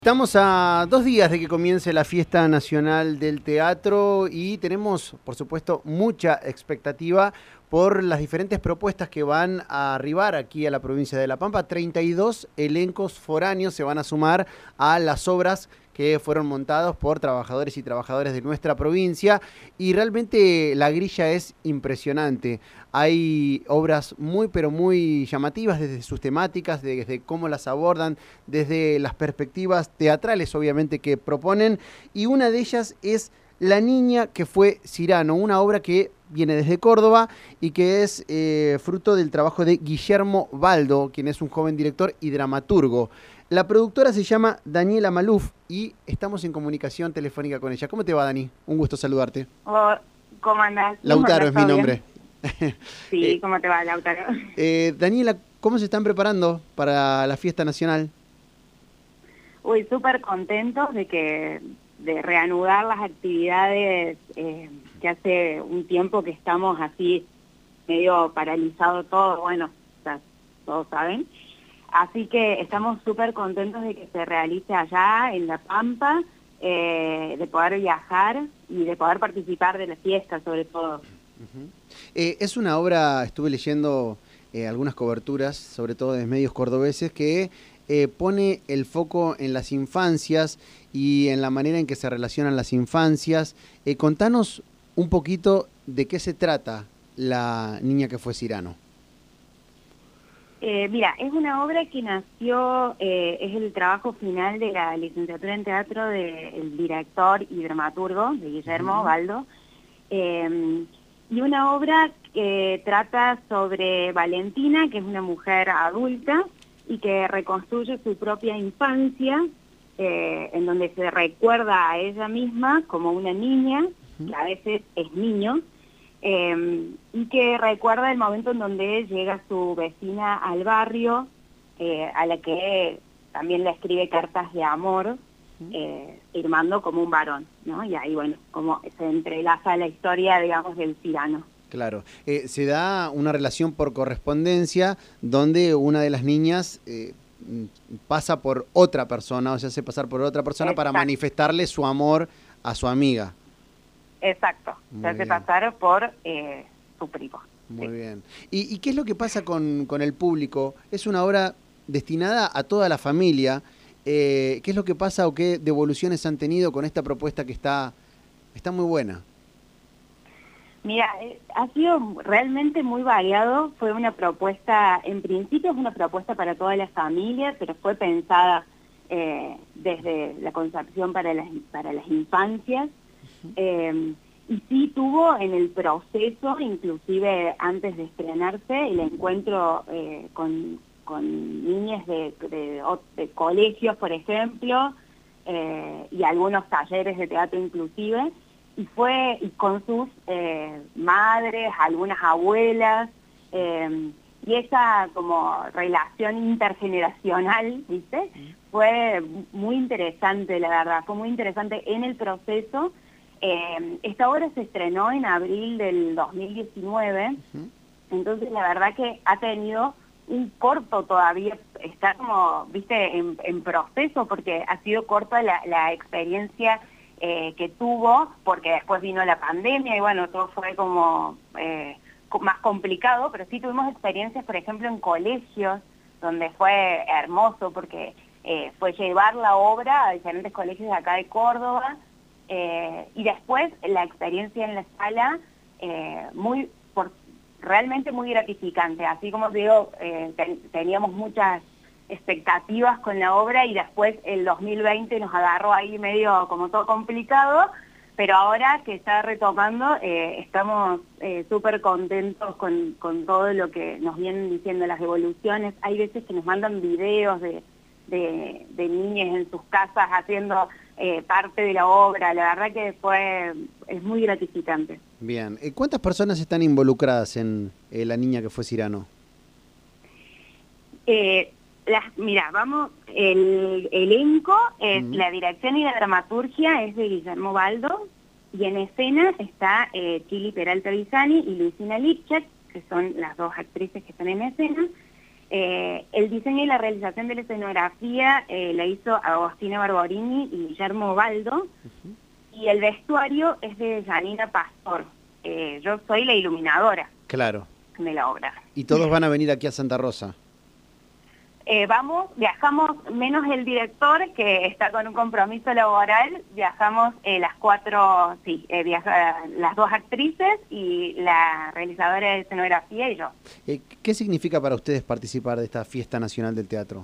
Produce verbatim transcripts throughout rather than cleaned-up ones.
Estamos a dos días de que comience la Fiesta Nacional del Teatro y tenemos, por supuesto, mucha expectativa por las diferentes propuestas que van a arribar aquí a la provincia de La Pampa. treinta y dos elencos foráneos se van a sumar a las obras que fueron montados por trabajadores y trabajadoras de nuestra provincia y realmente la grilla es impresionante. Hay obras muy pero muy llamativas desde sus temáticas, desde cómo las abordan, desde las perspectivas teatrales obviamente que proponen, y una de ellas es La niña que fue Cyrano, una obra que viene desde Córdoba y que es eh, fruto del trabajo de Guillermo Baldo, quien es un joven director y dramaturgo. La productora se llama Daniela Maluf y estamos en comunicación telefónica con ella. ¿Cómo te va, Dani? Un gusto saludarte. Oh, ¿cómo andás? Lautaro es mi nombre. Sí, eh, ¿cómo te va, Lautaro? Eh, Daniela, ¿cómo se están preparando para la fiesta nacional? Uy, súper contentos de que de reanudar las actividades eh, que hace un tiempo que estamos así medio paralizado todo, bueno, ya todos saben. Así que estamos súper contentos de que se realice allá en La Pampa, eh, de poder viajar y de poder participar de la fiesta sobre todo. Uh-huh. eh, es una obra, estuve leyendo eh, algunas coberturas, sobre todo de medios cordobeses, que eh, pone el foco en las infancias y en la manera en que se relacionan las infancias. Eh, contanos un poquito de qué se trata La niña que fue Cyrano. Eh, mira, es una obra que nació, eh, es el trabajo final de la licenciatura en teatro del director y dramaturgo, de Guillermo uh-huh. Baldo, eh, y una obra que trata sobre Valentina, que es una mujer adulta y que reconstruye su propia infancia, eh, en donde se recuerda a ella misma como una niña, uh-huh. que a veces es niño, Eh, y que recuerda el momento en donde llega su vecina al barrio, eh, a la que también le escribe cartas de amor, eh, firmando como un varón, ¿no? Y ahí, bueno, como se entrelaza la historia, digamos, del Cyrano. Claro, eh, se da una relación por correspondencia donde una de las niñas eh, pasa por otra persona, o sea, hace pasar por otra persona. Exacto. Para manifestarle su amor a su amiga. Exacto, Muy se hace bien. pasar por eh, su primo. Muy sí. bien. ¿Y, ¿Y qué es lo que pasa con, con el público? Es una obra destinada a toda la familia. Eh, ¿Qué es lo que pasa o qué devoluciones han tenido con esta propuesta que está, está muy buena? Mira, eh, ha sido realmente muy variado. Fue una propuesta, en principio es una propuesta para toda la familia, pero fue pensada eh, desde la concepción para las, para las infancias. Eh, y sí tuvo en el proceso, inclusive antes de estrenarse, el encuentro eh, con, con niñas de, de, de colegios, por ejemplo, eh, y algunos talleres de teatro inclusive, y fue y con sus eh, madres, algunas abuelas, eh, y esa como relación intergeneracional, ¿viste? Fue muy interesante, la verdad, fue muy interesante en el proceso. Eh, esta obra se estrenó en abril del dos mil diecinueve, uh-huh. Entonces la verdad que ha tenido un corto todavía, está como, viste, en, en proceso, porque ha sido corta la, la experiencia eh, que tuvo, porque después vino la pandemia y bueno, todo fue como eh, más complicado, pero sí tuvimos experiencias, por ejemplo, en colegios, donde fue hermoso, porque eh, fue llevar la obra a diferentes colegios de acá de Córdoba. Eh, y después la experiencia en la sala, eh, muy por, realmente muy gratificante. Así como digo, eh, ten, teníamos muchas expectativas con la obra y después el dos mil veinte nos agarró ahí medio como todo complicado, pero ahora que está retomando, eh, estamos eh, súper contentos con, con todo lo que nos vienen diciendo las evoluciones. Hay veces que nos mandan videos de, de, de niñas en sus casas haciendo Eh, parte de la obra. La verdad que fue es muy gratificante. Bien, ¿cuántas personas están involucradas en eh, La niña que fue Cyrano? Eh, las, mira, vamos, el elenco, es, uh-huh. la dirección y la dramaturgia es de Guillermo Baldo, y en escena está eh, Chili Peralta Bisani y Luisina Lipchak, que son las dos actrices que están en escena, Eh, el diseño y la realización de la escenografía eh, la hizo Agostina Barborini y Guillermo Baldo, uh-huh. y el vestuario es de Janina Pastor. Eh, yo soy la iluminadora. Claro. De la obra. ¿Y todos van a venir aquí a Santa Rosa? Eh, vamos, viajamos, menos el director, que está con un compromiso laboral, viajamos eh, las cuatro, sí, eh, viaja, las dos actrices y la realizadora de escenografía y yo. Eh, ¿Qué significa para ustedes participar de esta Fiesta Nacional del Teatro?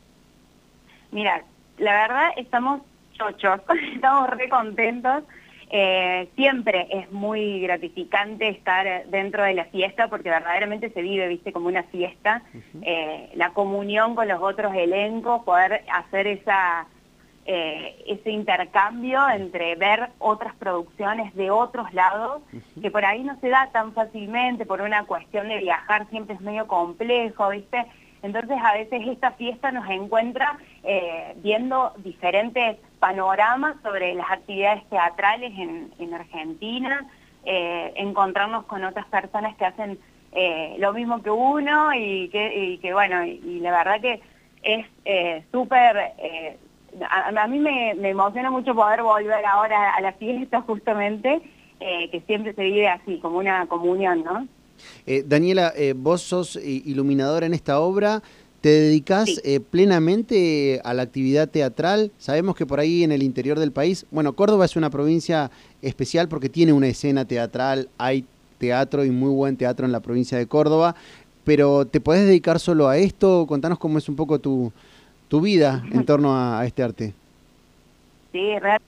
Mira, la verdad estamos chochos, estamos re contentos. Eh, siempre es muy gratificante estar dentro de la fiesta porque verdaderamente se vive, viste, como una fiesta. Uh-huh. eh, la comunión con los otros elencos, poder hacer esa eh, ese intercambio entre ver otras producciones de otros lados, uh-huh. que por ahí no se da tan fácilmente por una cuestión de viajar, siempre es medio complejo, viste. Entonces a veces esta fiesta nos encuentra eh, viendo diferentes panoramas sobre las actividades teatrales en, en Argentina, eh, encontrarnos con otras personas que hacen eh, lo mismo que uno y que, y que bueno, y, y la verdad que es eh, súper, eh, a, a mí me, me emociona mucho poder volver ahora a la fiesta justamente, eh, que siempre se vive así, como una comunión, ¿no? Eh, Daniela, eh, vos sos iluminadora en esta obra, ¿te dedicás sí. eh, plenamente a la actividad teatral? Sabemos que por ahí en el interior del país, bueno, Córdoba es una provincia especial porque tiene una escena teatral, hay teatro y muy buen teatro en la provincia de Córdoba, pero ¿te podés dedicar solo a esto? Contanos cómo es un poco tu, tu vida en torno a, a este arte. Sí, real.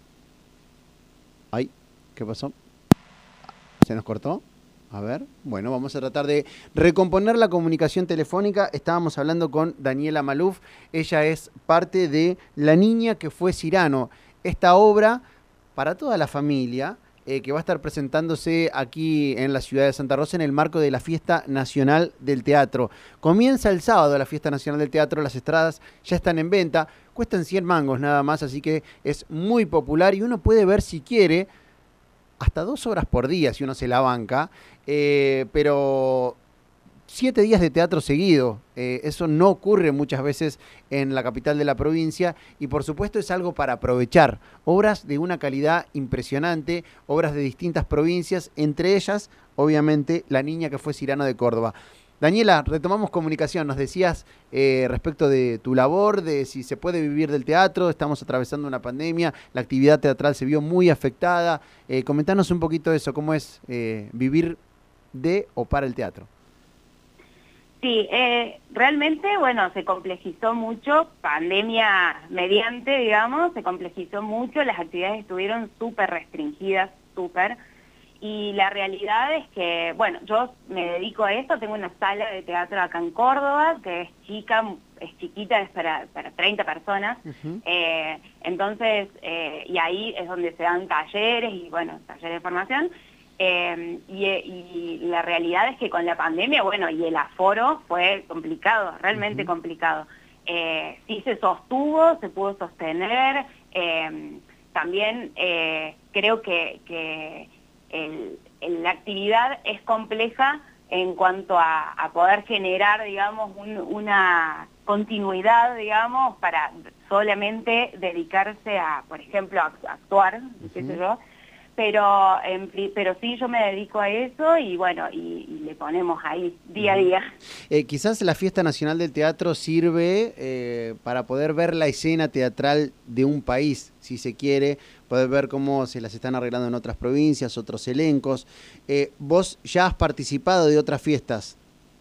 Ay, ¿qué pasó? ¿Se nos cortó? A ver, bueno, vamos a tratar de recomponer la comunicación telefónica. Estábamos hablando con Daniela Maluf. Ella es parte de La niña que fue Cyrano. Esta obra para toda la familia eh, que va a estar presentándose aquí en la ciudad de Santa Rosa en el marco de la Fiesta Nacional del Teatro. Comienza el sábado la Fiesta Nacional del Teatro. Las entradas ya están en venta. Cuestan cien mangos nada más, así que es muy popular y uno puede ver si quiere hasta dos horas por día si uno se la banca, eh, pero siete días de teatro seguido, eh, eso no ocurre muchas veces en la capital de la provincia y por supuesto es algo para aprovechar. Obras de una calidad impresionante, obras de distintas provincias, entre ellas, obviamente, La niña que fue Cyrano de Córdoba. Daniela, retomamos comunicación, nos decías eh, respecto de tu labor, de si se puede vivir del teatro, estamos atravesando una pandemia, la actividad teatral se vio muy afectada, eh, comentanos un poquito eso, cómo es eh, vivir de o para el teatro. Sí, eh, realmente, bueno, se complejizó mucho, pandemia mediante, digamos, se complejizó mucho, las actividades estuvieron súper restringidas, súper. Y la realidad es que, bueno, yo me dedico a esto, tengo una sala de teatro acá en Córdoba, que es chica, es chiquita, es para, para treinta personas, uh-huh. eh, entonces, eh, y ahí es donde se dan talleres y, bueno, talleres de formación, eh, y, y la realidad es que con la pandemia, bueno, y el aforo fue complicado, realmente uh-huh. complicado. Eh, sí se sostuvo, se pudo sostener, eh, también eh, creo que... que El, el, la actividad es compleja en cuanto a, a poder generar, digamos, un, una continuidad, digamos, para solamente dedicarse a, por ejemplo, a actuar, uh-huh. qué sé yo, pero, en, pero sí yo me dedico a eso y bueno, y, y le ponemos ahí día uh-huh. a día. Eh, quizás la Fiesta Nacional del Teatro sirve eh, para poder ver la escena teatral de un país, si se quiere, poder ver cómo se las están arreglando en otras provincias, otros elencos. Eh, ¿Vos ya has participado de otras fiestas?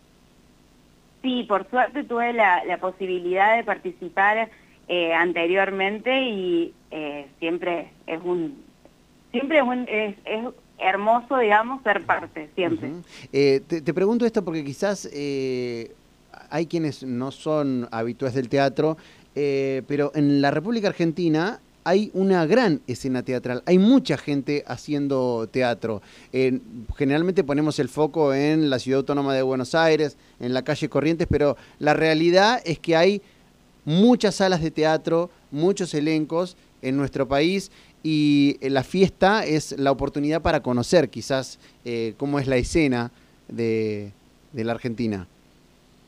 Sí, por suerte tuve la, la posibilidad de participar eh, anteriormente y eh, siempre es un... Siempre es, un, es, es hermoso, digamos, ser parte, siempre. Uh-huh. eh, te, te pregunto esto porque quizás eh, hay quienes no son habituales del teatro, eh, pero en la República Argentina hay una gran escena teatral, hay mucha gente haciendo teatro. Eh, generalmente ponemos el foco en la Ciudad Autónoma de Buenos Aires, en la calle Corrientes, pero la realidad es que hay muchas salas de teatro, muchos elencos en nuestro país y la fiesta es la oportunidad para conocer quizás eh, cómo es la escena de, de la Argentina.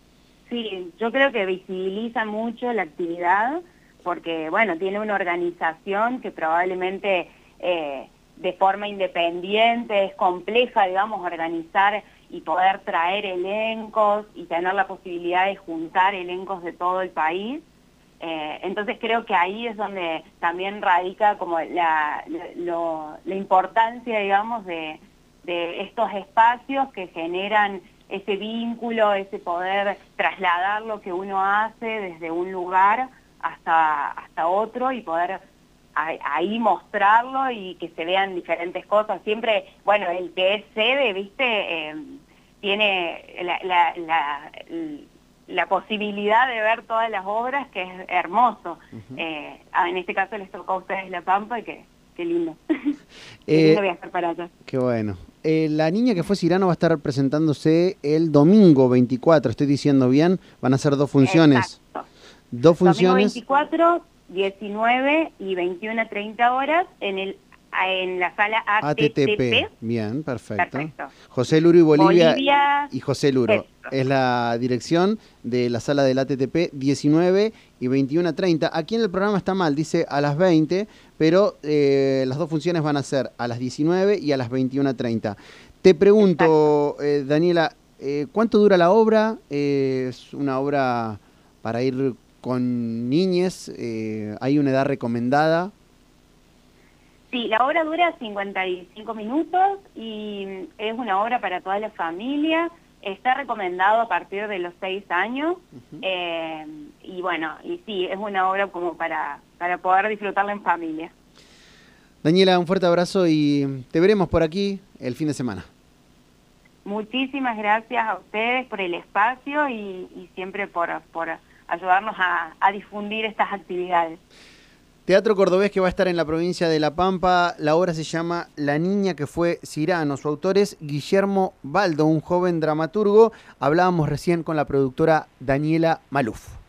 Sí, yo creo que visibiliza mucho la actividad porque, bueno, tiene una organización que probablemente eh, de forma independiente es compleja, digamos, organizar y poder traer elencos y tener la posibilidad de juntar elencos de todo el país. Eh, entonces creo que ahí es donde también radica como la, la, lo, la importancia, digamos, de, de estos espacios que generan ese vínculo, ese poder trasladar lo que uno hace desde un lugar hasta, hasta otro y poder ahí mostrarlo y que se vean diferentes cosas. Siempre, bueno, el que es sede, viste, eh, tiene la, la, la, la posibilidad de ver todas las obras, que es hermoso. Uh-huh. eh, en este caso les tocó a ustedes La Pampa y que qué lindo. Qué lindo eh, viajar para allá. Qué bueno. Eh, la niña que fue Cirano va a estar presentándose el domingo veinticuatro, estoy diciendo bien, van a ser dos funciones. Exacto. Dos funciones. Domingo veinticuatro, diecinueve y veintiuna treinta horas en el en la sala A T T P. Bien, perfecto. Perfecto. José Luro y Bolivia, Bolivia y José Luro. Esto. Es la dirección de la sala del A T T P, diecinueve y veintiuna treinta. Aquí en el programa está mal, dice a las veinte, pero eh, las dos funciones van a ser a las diecinueve y a las veintiuna treinta. Te pregunto, eh, Daniela, eh, ¿cuánto dura la obra? Eh, ¿Es una obra para ir con niñes? Eh, ¿Hay una edad recomendada? Sí, la obra dura cincuenta y cinco minutos y es una obra para toda la familia. Está recomendado a partir de los seis años. Uh-huh. eh, y bueno, y sí, es una obra como para, para poder disfrutarla en familia. Daniela, un fuerte abrazo y te veremos por aquí el fin de semana. Muchísimas gracias a ustedes por el espacio y, y siempre por, por ayudarnos a, a difundir estas actividades. Teatro Cordobés que va a estar en la provincia de La Pampa. La obra se llama La niña que fue Cirano. Su autor es Guillermo Baldo, un joven dramaturgo. Hablábamos recién con la productora Daniela Maluf.